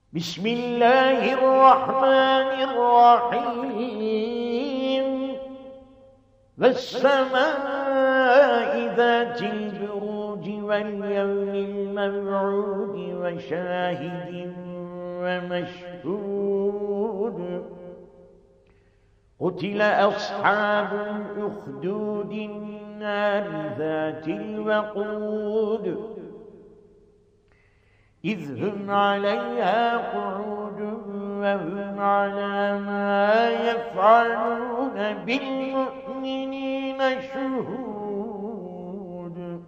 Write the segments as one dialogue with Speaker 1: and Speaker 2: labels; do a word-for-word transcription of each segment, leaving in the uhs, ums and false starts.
Speaker 1: بسم الله الرحمن الرحيم والسماء ذات البروج واليوم الموعود وشاهد ومشهود قتل أصحاب الأخدود النار ذات الوقود إذ هم عليها قعود وهم على ما يفعلون بالمؤمنين شهود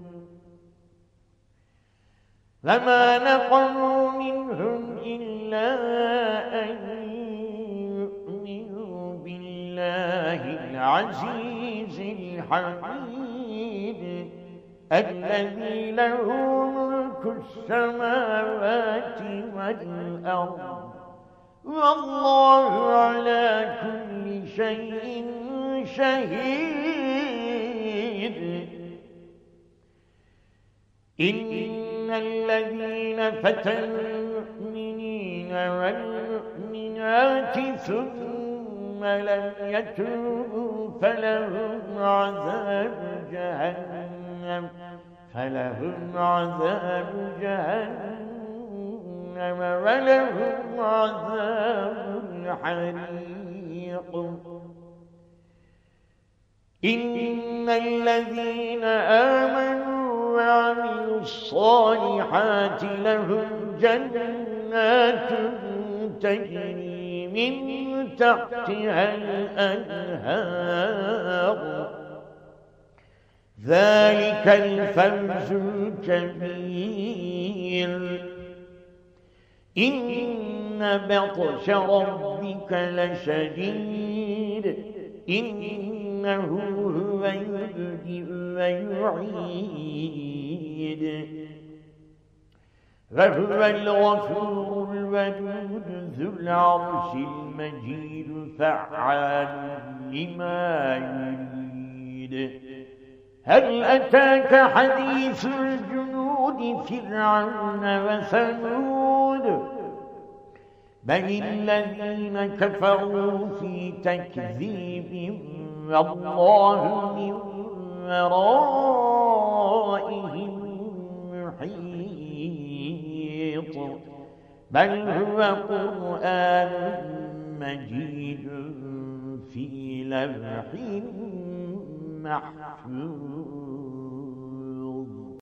Speaker 1: فما نقموا منهم إلا أن يؤمنوا بالله العزيز الحميد الذي له ملك السماوات والأرض والله على كل شيء شهيد. إن الذين فتنوا المؤمنين والمؤمنات ثم لم يتوبوا فلهم عذاب جهنم فلهم عذاب جهنم ولهم عذاب الحريق. إن الذين آمنوا وعملوا الصالحات لهم جنات تجري من تحتها الأنهار ذلك الفوز الكبير. إن بطش ربك لشديد إنه هو يبدئ ويعيد وهو الغفور الودود ذو العرش المجيد فعال لما يريد. هل أتاك حديث الجنود فرعون وثمود بل الذين كفروا في تكذيب والله من ورائهم محيط بل هو قرآن مجيد في لوح محفوظ.